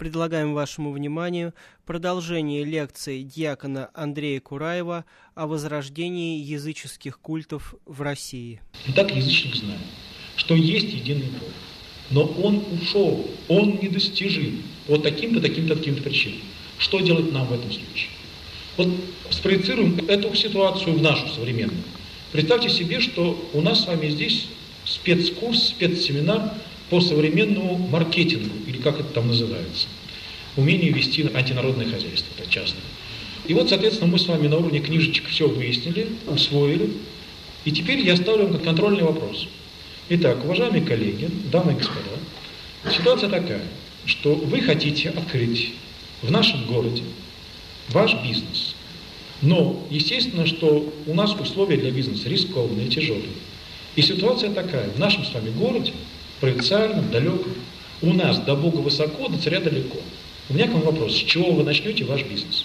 предлагаем вашему вниманию продолжение лекции диакона Андрея Кураева о возрождении языческих культов в России. Итак, язычник знает, что есть единый Бог, но он ушел, он недостижим по таким-то причинам. Что делать нам в этом случае? Вот спроецируем эту ситуацию в нашу современную. Представьте себе, что у нас с вами здесь спецкурс, спецсеминар по современному маркетингу, или как это там называется, умению вести антинародное хозяйство, это частное. И вот, соответственно, мы с вами на уровне книжечек все выяснили, усвоили, и теперь я ставлю вам как контрольный вопрос. Итак, уважаемые коллеги, дамы и господа, ситуация такая, что вы хотите открыть в нашем городе ваш бизнес. Но, естественно, что у нас условия для бизнеса рискованные, тяжелые. И ситуация такая, в нашем с вами городе, провинциальном, далеком, у нас до Бога высоко, до царя далеко. У меня к вам вопрос, с чего вы начнете ваш бизнес?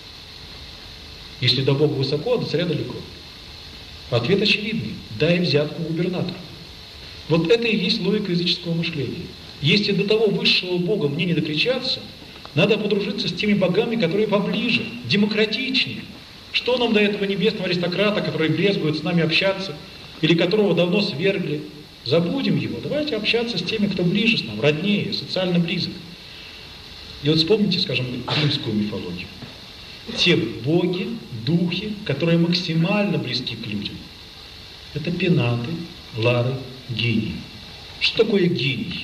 Если до Бога высоко, а до царя далеко. Ответ очевидный, дай взятку губернатору. Вот это и есть логика языческого мышления. Если до того высшего Бога мне не докричаться, надо подружиться с теми богами, которые поближе, демократичнее. Что нам до этого небесного аристократа, который брезгует с нами общаться, или которого давно свергли? Забудем его, давайте общаться с теми, кто ближе с нам, роднее, социально близок. И вот вспомните, скажем, римскую мифологию. Те боги, духи, которые максимально близки к людям. Это пенаты, лары, гении. Что такое гений?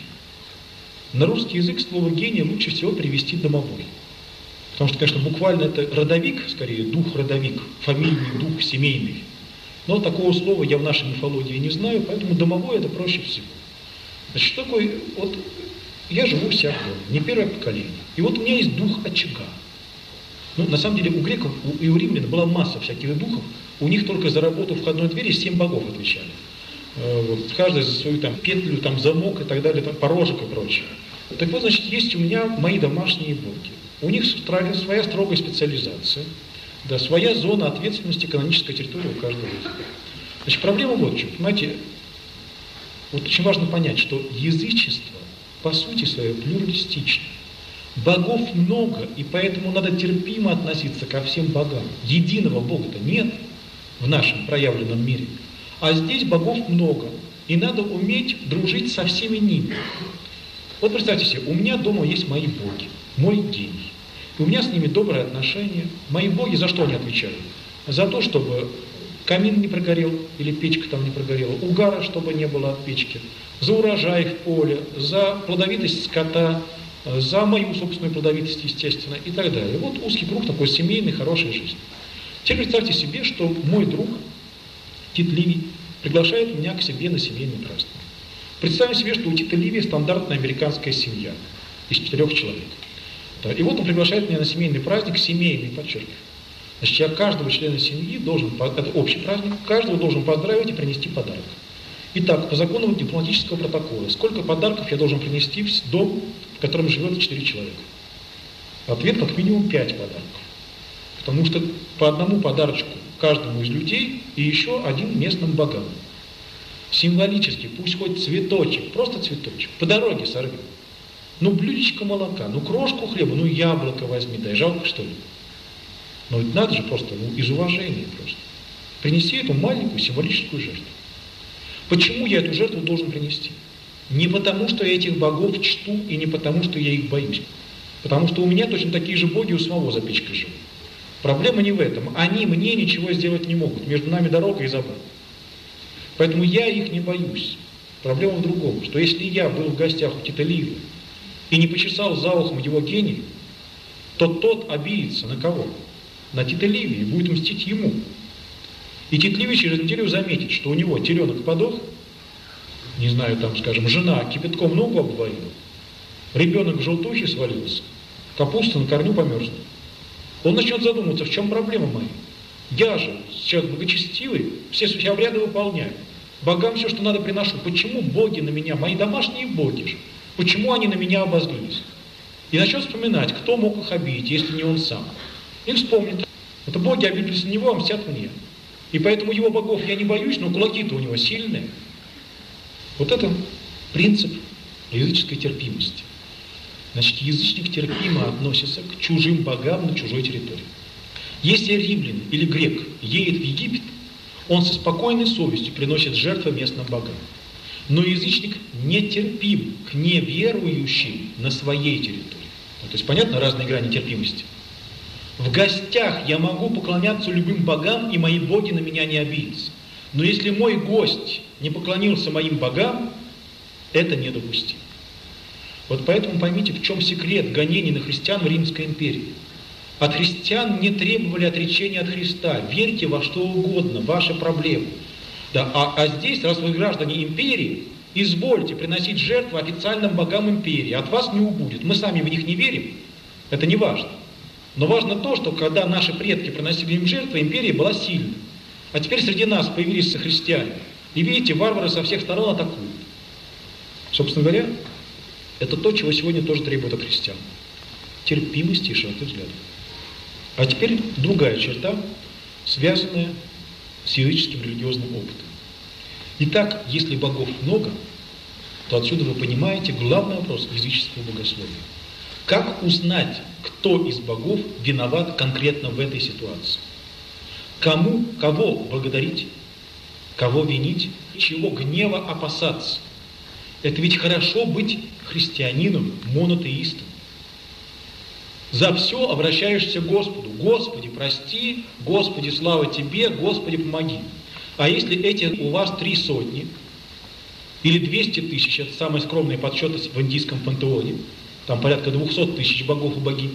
На русский язык слово «гений» лучше всего привести «домовой». Потому что, конечно, буквально это родовик, скорее, дух-родовик, фамильный дух, семейный. Но такого слова я в нашей мифологии не знаю, поэтому «домовой» это проще всего. Значит, что такое? Вот я живу у себя в доме, не первое поколение. И вот у меня есть дух очага. Ну, на самом деле, у греков и у римлян была масса всяких духов. У них только за работу входной двери 7 богов отвечали. Вот, каждый за свою там петлю, там замок и так далее, там порожек и прочее. Так вот, значит, есть у меня мои домашние боги. У них своя строгая специализация, да, своя зона ответственности, каноническая территория у каждого из них. Значит, проблема вот в чем. Понимаете, вот очень важно понять, что язычество по сути своей плюралистично. Богов много, и поэтому надо терпимо относиться ко всем богам. Единого Бога-то нет в нашем проявленном мире. А здесь богов много, и надо уметь дружить со всеми ними. Вот представьте себе, у меня дома есть мои боги, мой гений. И у меня с ними добрые отношения. Мои боги за что они отвечают? За то, чтобы камин не прогорел, или печка там не прогорела, угара, чтобы не было от печки, за урожай в поле, за плодовитость скота, за мою собственную плодовитость, естественно, и так далее. Вот узкий круг такой семейной, хорошей жизни. Теперь представьте себе, что мой друг Тит Ливий приглашает меня к себе на семейный праздник. Представим себе, что у Тита Ливия стандартная американская семья из 4 человек. Да, и вот он приглашает меня на семейный праздник, семейный, подчеркиваю. Значит, я каждого члена семьи должен, это общий праздник, каждого должен поздравить и принести подарок. Итак, по закону дипломатического протокола, сколько подарков я должен принести в дом, в котором живет 4 человека? Ответ как минимум 5 подарков. Потому что по одному подарочку каждому из людей и еще один местным богам. Символически, пусть хоть цветочек, просто цветочек, по дороге сорви. Ну, блюдечко молока, ну, крошку хлеба, ну, яблоко возьми, дай, жалко, что ли? Но ведь надо же просто, ну, из уважения просто. Принести эту маленькую символическую жертву. Почему я эту жертву должен принести? Не потому, что я этих богов чту, и не потому, что я их боюсь. Потому что у меня точно такие же боги у самого за печкой живут. Проблема не в этом. Они мне ничего сделать не могут. Между нами дорога и забор. Поэтому я их не боюсь. Проблема в другом, что если я был в гостях у Тита Ливия и не почесал за ухом его гения, то тот обидится на кого? На Тита Ливия и будет мстить ему. И Тит Ливий через неделю заметит, что у него теленок подох, не знаю, там, скажем, жена кипятком ногу обварила, ребенок в желтухе свалился, капуста на корню померзла. Он начнет задумываться, в чем проблема моя. Я же человек благочестивый, все свои обряды выполняю. Богам все, что надо, приношу. Почему боги на меня, мои домашние боги же, почему они на меня обозлились? И начнет вспоминать, кто мог их обидеть, если не он сам. И вспомнит, это боги обиделись на него, а мстят мне. И поэтому его богов я не боюсь, но кулаки-то у него сильные. Вот это принцип языческой терпимости. Значит, язычник терпимо относится к чужим богам на чужой территории. Если римлянин или грек едет в Египет, он со спокойной совестью приносит жертвы местным богам. Но язычник нетерпим к неверующим на своей территории. То есть, понятно, разные грани терпимости. В гостях я могу поклоняться любым богам, и мои боги на меня не обидятся. Но если мой гость не поклонился моим богам, это недопустимо. Вот поэтому поймите, в чем секрет гонений на христиан в Римской империи. От христиан не требовали отречения от Христа. Верьте во что угодно, ваши проблемы. Да, а здесь, раз вы граждане империи, извольте приносить жертву официальным богам империи. От вас не убудет. Мы сами в них не верим. Это не важно. Но важно то, что когда наши предки приносили им жертвы, империя была сильна. А теперь среди нас появились христиане. И видите, варвары со всех сторон атакуют. Собственно говоря, это то, чего сегодня тоже требует от христиан. Терпимости и широты взглядов. А теперь другая черта, связанная с языческим религиозным опытом. Итак, если богов много, то отсюда вы понимаете главный вопрос языческого богословия. Как узнать, кто из богов виноват конкретно в этой ситуации? Кого благодарить, кого винить, чего гнева опасаться? Это ведь хорошо быть христианином, монотеистом. За все обращаешься к Господу. Господи, прости, Господи, слава Тебе, Господи, помоги. А если эти у вас 300 или 200 тысяч, это самые скромные подсчеты в индийском пантеоне, там порядка 200 тысяч богов и богинь,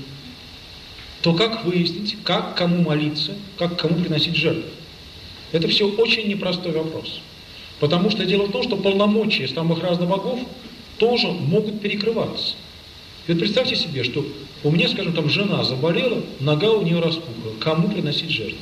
то как выяснить, как кому молиться, как кому приносить жертву? Это все очень непростой вопрос. Потому что дело в том, что полномочия самых разных богов тоже могут перекрываться. И вот представьте себе, что у меня, скажем, там жена заболела, нога у нее распухла. Кому приносить жертву?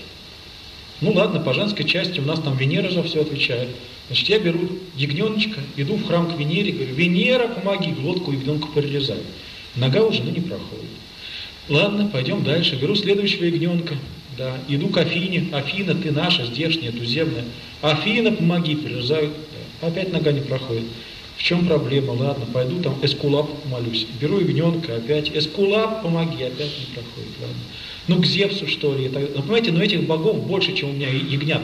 Ну ладно, по женской части у нас там Венера за все отвечает. Значит, я беру ягненочка, иду в храм к Венере, говорю: Венера, помоги, глотку ягненка перерезаю. Нога у жены не проходит. Ладно, пойдем дальше. Беру следующего ягненка, да, иду к Афине. Афина, ты наша, здешняя, туземная. Афина, помоги, перерезаю. Да. Опять нога не проходит. В чем проблема? Ладно, пойду там Эскулапу помолюсь. Беру ягненка, опять Эскулап, помоги, опять не проходит. Ладно. Ну, к Зевсу, что ли. Ну, понимаете, но этих богов больше, чем у меня ягнят.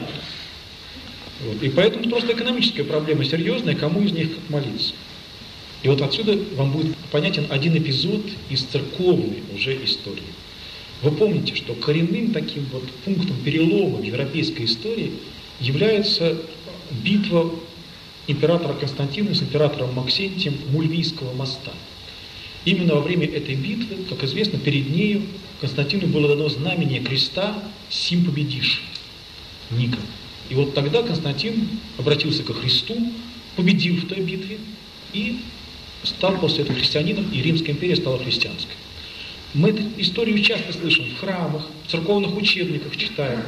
Вот. И поэтому просто экономическая проблема серьезная, кому из них как молиться. И вот отсюда вам будет понятен один эпизод из церковной уже истории. Вы помните, что коренным таким вот пунктом перелома в европейской истории является битва императора Константина с императором Максентием Мульвийского моста. Именно во время этой битвы, как известно, перед нею Константину было дано знамение креста «Сим победишь» Ника. И вот тогда Константин обратился ко Христу, победил в той битве и стал после этого христианином, и Римская империя стала христианской. Мы эту историю часто слышим в храмах, в церковных учебниках читаем.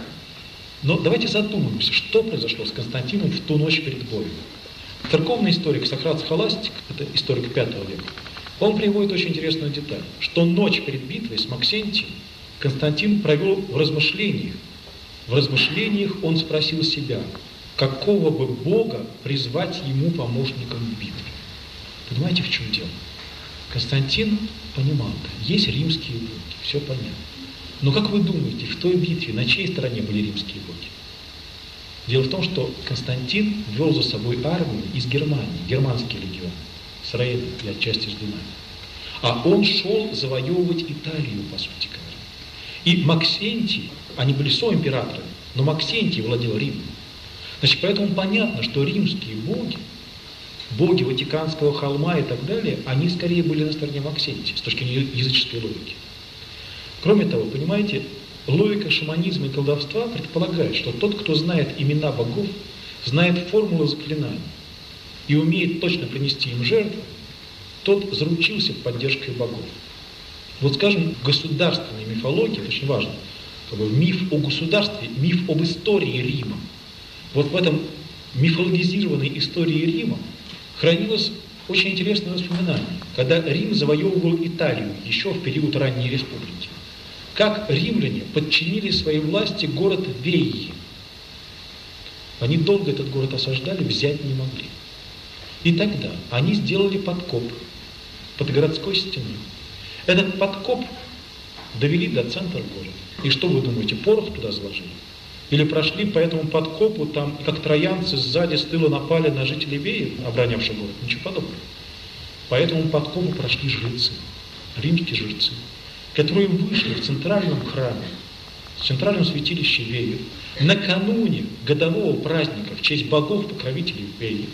Но давайте задумаемся, что произошло с Константином в ту ночь перед боем. Церковный историк Сократ Схоластик, это историк V века, он приводит очень интересную деталь, что ночь перед битвой с Максентием Константин провел в размышлениях. В размышлениях он спросил себя, какого бы Бога призвать ему помощником в битве. Понимаете, в чем дело? Константин понимал, есть римские боги, все понятно. Но как вы думаете, в той битве на чьей стороне были римские боги? Дело в том, что Константин вел за собой армию из Германии, германский легион, с Рейна и отчасти с Дуная. А он шел завоевывать Италию, по сути говоря. И Максентий, они были соимператорами, но Максентий владел Римом. Значит, поэтому понятно, что римские боги, боги Ватиканского холма и так далее, они скорее были на стороне Максентия, с точки зрения языческой логики. Кроме того, понимаете, логика шаманизма и колдовства предполагает, что тот, кто знает имена богов, знает формулу заклинаний и умеет точно принести им жертву, тот заручился поддержкой богов. Вот скажем, в государственной мифологии, это очень важно, миф о государстве, миф об истории Рима. Вот в этом мифологизированной истории Рима хранилось очень интересное воспоминание, когда Рим завоевывал Италию еще в период ранней республики. Как римляне подчинили своей власти город Вейи. Они долго этот город осаждали, взять не могли. И тогда они сделали подкоп под городской стеной. Этот подкоп довели до центра города. И что вы думаете, порох туда заложили? Или прошли по этому подкопу, там, как троянцы сзади с тыла напали на жителей Веи, оборонявших город? Ничего подобного. По этому подкопу прошли жрецы, римские жрецы, которые вышли в центральном храме, в центральном святилище Веи, накануне годового праздника в честь богов-покровителей Веи,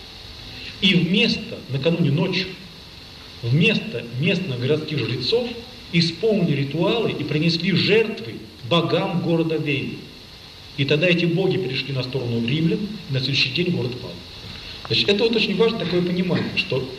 и накануне ночью, вместо местных городских жрецов исполнили ритуалы и принесли жертвы богам города Веи. И тогда эти боги перешли на сторону римлян, и на следующий день город пал. Значит, это вот очень важно такое понимание, что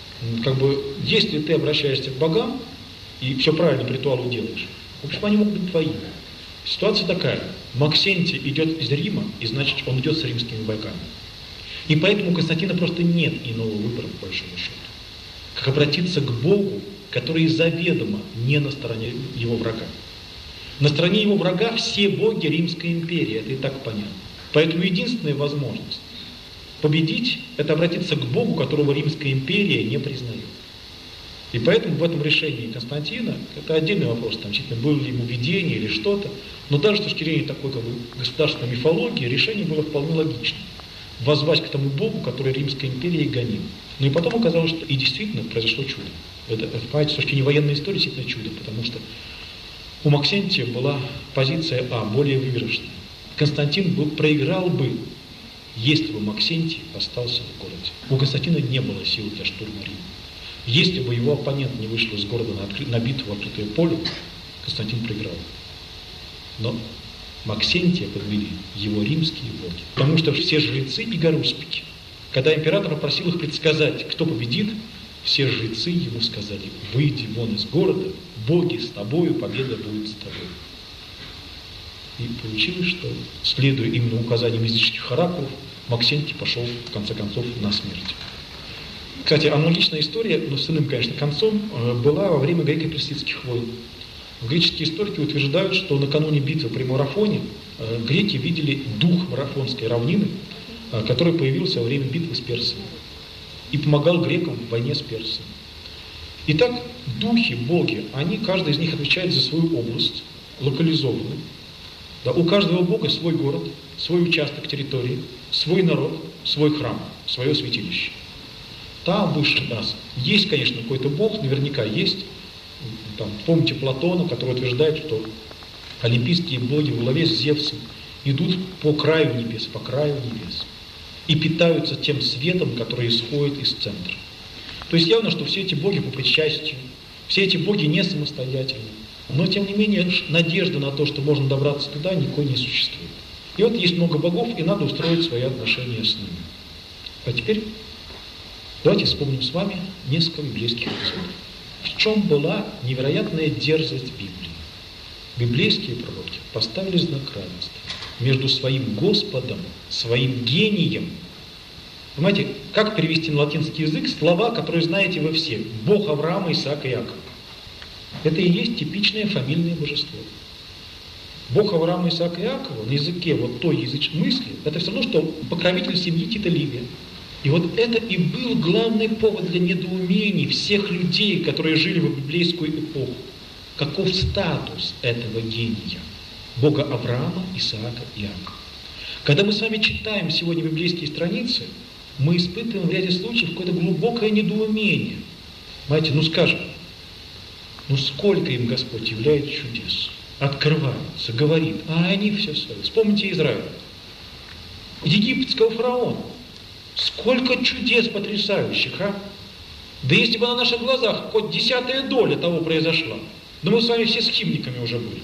если ты обращаешься к богам и все правильно по ритуалу делаешь, в общем, они могут быть твои. Ситуация такая. Максентий идет из Рима, и значит, он идет с римскими богами. И поэтому у Константина просто нет иного выбора, по большому счету, как обратиться к Богу, который заведомо не на стороне его врага. На стороне его врага все боги Римской империи, это и так понятно. Поэтому единственная возможность победить – это обратиться к Богу, которого Римская империя не признает. И поэтому в этом решении Константина, это отдельный вопрос, там, было ли ему видение или что-то, но даже с точки зрения такой государственной мифологии, решение было вполне логичным. Воззвать к тому Богу, который Римская империя и гонил. Ну и потом оказалось, что и действительно произошло чудо. Это, понимаете, с точки зрения военной истории действительно чудо, потому что у Максентия была позиция более выигрышная. Константин проиграл бы, если бы Максентий остался в городе. У Константина не было сил для штурма Рима. Если бы его оппонент не вышел из города на битву в открытое поле, Константин проиграл. Но Максентия подвели его римские боги. Потому что все жрецы и гаруспики, когда император попросил их предсказать, кто победит, все жрецы ему сказали: выйди вон из города, боги с тобою, победа будет с тобой. И получилось, что, следуя именно указаниям языческих оракулов, Максентий пошел, в конце концов, на смерть. Кстати, аналогичная история, но с иным, конечно, концом, была во время греко-персидских войн. Греческие историки утверждают, что накануне битвы при Марафоне греки видели дух Марафонской равнины, который появился во время битвы с персами и помогал грекам в войне с персами. Итак, духи, боги, каждый из них отвечает за свою область, локализованную. Да, у каждого бога свой город, свой участок территории, свой народ, свой храм, свое святилище. Там выше нас есть, конечно, какой-то бог, наверняка есть. Там, помните Платона, который утверждает, что олимпийские боги во главе с Зевсом идут по краю небес, и питаются тем светом, который исходит из центра. То есть явно, что все эти боги по причастию, все эти боги не самостоятельны. Но, тем не менее, надежда на то, что можно добраться туда, никакой не существует. И вот есть много богов, и надо устроить свои отношения с ними. А теперь давайте вспомним с вами несколько библейских эпизодов. В чем была невероятная дерзость Библии? Библейские пророки поставили знак равенства между своим Господом, своим гением. Понимаете, как перевести на латинский язык слова, которые знаете вы все? Бог Авраама, Исаака и Иакова. Это и есть типичное фамильное божество. Бог Авраама, Исаака и Иакова на языке вот той язычной мысли, это все равно, что покровитель семьи Тита Ливия. И вот это и был главный повод для недоумений всех людей, которые жили в библейскую эпоху. Каков статус этого гения? Бога Авраама, Исаака и Иакова. Когда мы с вами читаем сегодня библейские страницы, мы испытываем в ряде случаев какое-то глубокое недоумение. Понимаете, скажем, сколько им Господь являет чудес, открывается, говорит, а они все свои. Вспомните Израиль. Египетского фараона. Сколько чудес потрясающих, Да если бы на наших глазах хоть 10-я доля того произошла, да мы с вами все схимниками уже были.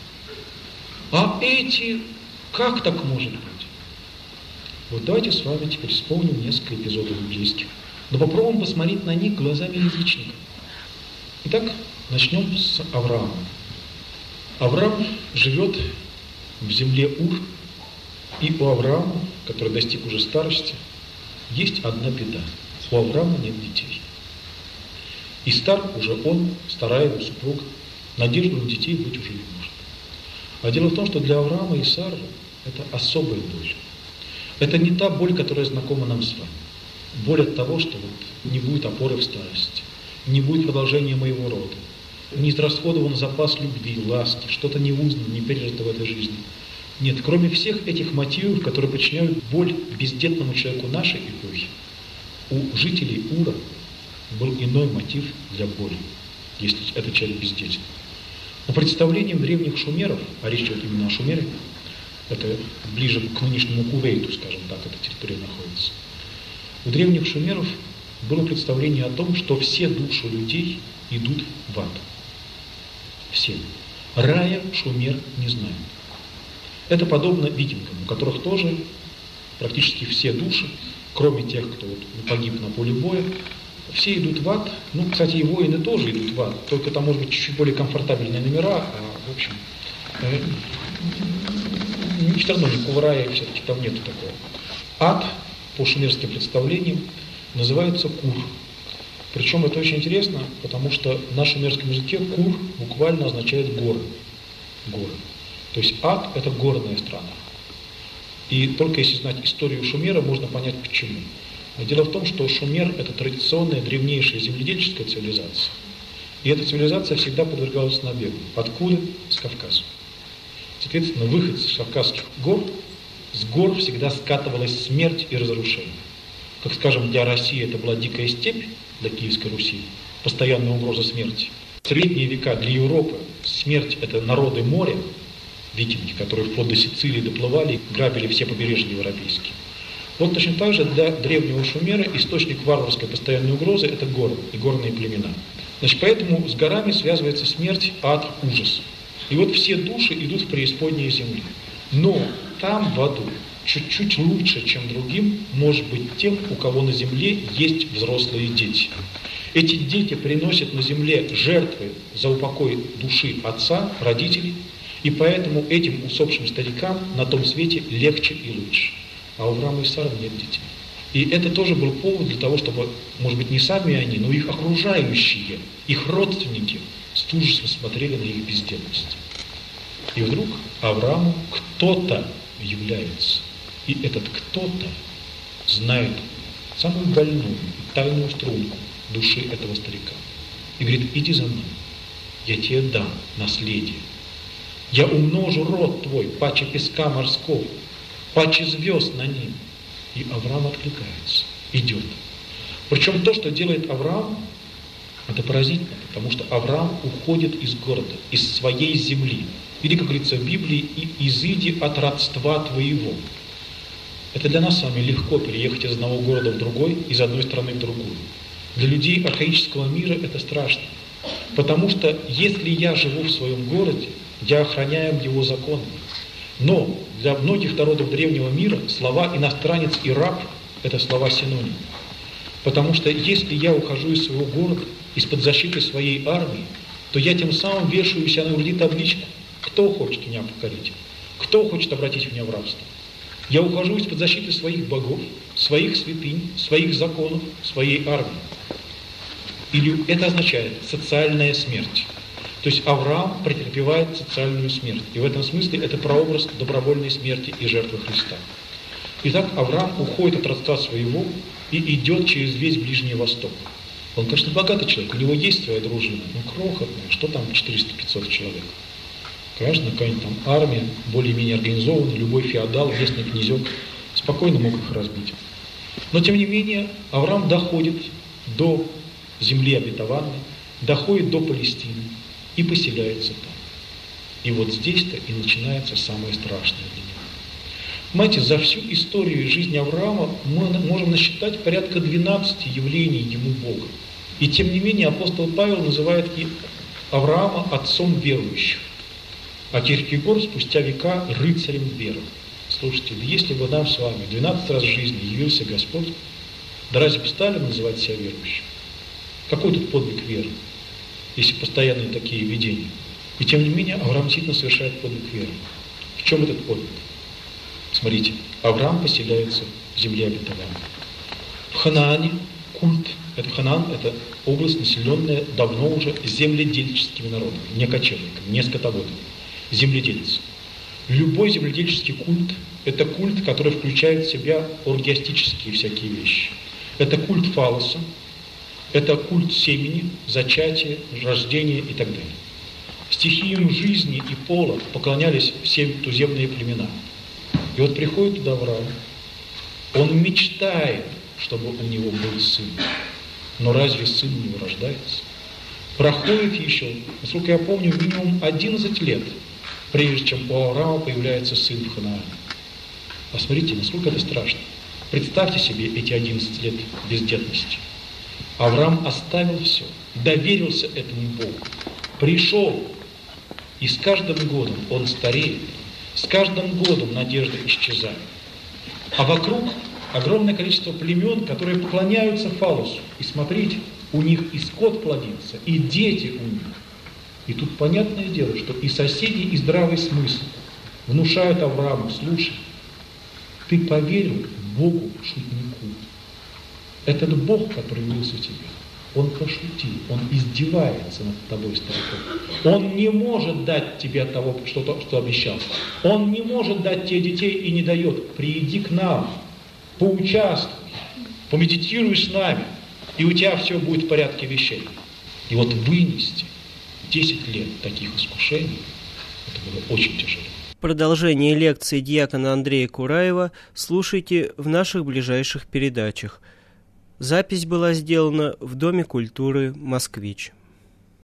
А эти, как так может быть? Вот давайте с вами теперь вспомним несколько эпизодов библейских. Но попробуем посмотреть на них глазами язычников. Итак, начнем с Авраама. Авраам живет в земле Ур, и у Авраама, который достиг уже старости, есть одна беда. У Авраама нет детей. И стар уже он, старая его супруга, надежду на детей быть уже не может. А дело в том, что для Авраама и Сары это особая боль. Это не та боль, которая знакома нам с вами. Боль от того, что не будет опоры в старости, не будет продолжения моего рода, не израсходован запас любви, ласки, что-то не узнано, не пережито в этой жизни. Нет, кроме всех этих мотивов, которые причиняют боль бездетному человеку нашей эпохи, у жителей Ура был иной мотив для боли, если этот человек бездетен. По представлениям древних шумеров, а речь идет именно о Шумере, это ближе к нынешнему Кувейту, скажем так, эта территория находится. У древних шумеров было представление о том, что все души людей идут в ад. Все. Рая Шумер не знает. Это подобно викингам, у которых тоже практически все души, кроме тех, кто погиб на поле боя, все идут в ад. Ну, кстати, и воины тоже идут в ад, только там, может быть, чуть-чуть более комфортабельные номера, в общем, все равно никакого рая все-таки там нету такого. Ад, по шумерским представлениям, называется Кур. Причем это очень интересно, потому что на шумерском языке Кур буквально означает горы. Горы. То есть ад – это горная страна. И только если знать историю Шумера, можно понять почему. Дело в том, что Шумер – это традиционная древнейшая земледельческая цивилизация. И эта цивилизация всегда подвергалась набегу. Откуда? С Кавказа. Соответственно, выход с Кавказских гор, с гор всегда скатывалась смерть и разрушение. Как, скажем, для России это была дикая степь, для Киевской Руси, постоянная угроза смерти. В средние века для Европы смерть – это народы моря, викинги, которые вплоть до Сицилии доплывали, грабили все побережья европейские. Вот точно так же для древнего Шумера источник варварской постоянной угрозы – это горы и горные племена. Значит, поэтому с горами связывается смерть, ад, ужас. И вот все души идут в преисподние земли. Но там в аду чуть-чуть лучше, чем другим, может быть тем, у кого на земле есть взрослые дети. Эти дети приносят на земле жертвы за упокой души отца, родителей, и поэтому этим усопшим старикам на том свете легче и лучше. А у Авраама и Сары нет детей. И это тоже был повод для того, чтобы, может быть, не сами они, но их окружающие, их родственники с ужасом смотрели на их бездетность. И вдруг Аврааму кто-то является. И этот кто-то знает самую больную, тайную струнку души этого старика. И говорит: иди за мной, я тебе дам наследие. Я умножу род твой, паче песка морского, паче звезд на ним. И Авраам откликается, идет. Причем то, что делает Авраам, это поразительно, потому что Авраам уходит из города, из своей земли. Или, как говорится в Библии, и изыди от родства твоего. Это для нас с вами легко переехать из одного города в другой, из одной страны в другую. Для людей архаического мира это страшно. Потому что если я живу в своем городе, я охраняю его законы. Но для многих народов древнего мира слова «иностранец» и «раб» – это слова синонимы. Потому что если я ухожу из своего города, из-под защиты своей армии, то я тем самым вешаю у себя на груди табличку: кто хочет меня покорить, кто хочет обратить меня в рабство. Я ухожу из-под защиты своих богов, своих святынь, своих законов, своей армии. Или это означает социальная смерть. То есть Авраам претерпевает социальную смерть. И в этом смысле это прообраз добровольной смерти и жертвы Христа. Итак, Авраам уходит от родства своего и идет через весь Ближний Восток. Он, конечно, богатый человек, у него есть своя дружина, но крохотная, что там 400-500 человек. Конечно, какая-нибудь там армия, более-менее организованная, любой феодал, местный князек спокойно мог их разбить. Но, тем не менее, Авраам доходит до земли обетованной, доходит до Палестины и поселяется там. И вот здесь-то и начинается самое страшное для него. Понимаете, за всю историю жизни Авраама мы можем насчитать порядка 12 явлений ему Бога. И тем не менее апостол Павел называет Авраама отцом верующих, а Киркегор спустя века рыцарем веры. Слушайте, если бы нам с вами 12 раз в жизни явился Господь, да разве бы стали называть себя верующим? Какой тут подвиг веры, если постоянные такие видения? И тем не менее Авраам действительно совершает подвиг веры. В чем этот подвиг? Смотрите, Авраам поселяется в земле обетованной. В Ханаане культ, это Ханаан, это область, населенная давно уже земледельческими народами, не кочевниками, не скотоводами, земледельцы. Любой земледельческий культ – это культ, который включает в себя оргиастические всякие вещи. Это культ фалоса, Это культ семени, зачатия, рождения и так далее. Стихиям жизни и пола поклонялись все туземные племена. И вот приходит туда Авраам, он мечтает, чтобы у него был сын. Но разве сын у него рождается? Проходит еще, насколько я помню, минимум 11 лет, прежде чем у Авраама появляется сын в Ханаане. Посмотрите, насколько это страшно. Представьте себе эти 11 лет бездетности. Авраам оставил все, доверился этому Богу, пришел, и с каждым годом он стареет, с каждым годом надежда исчезает. А вокруг огромное количество племен, которые поклоняются фаллосу. И смотрите, у них и скот плодится, и дети у них. И тут понятное дело, что и соседи, и здравый смысл внушают Аврааму: слушай, ты поверил Богу-шутнику. Этот Бог, который явился в тебе, он пошутил, он издевается над тобой, стариком. Он не может дать тебе того, что обещал. Он не может дать тебе детей и не дает. Приди к нам, поучаствуй, помедитируй с нами, и у тебя все будет в порядке вещей. И вот вынести 10 лет таких искушений, это было очень тяжело. Продолжение лекции диакона Андрея Кураева слушайте в наших ближайших передачах. Запись была сделана в Доме культуры «Москвич».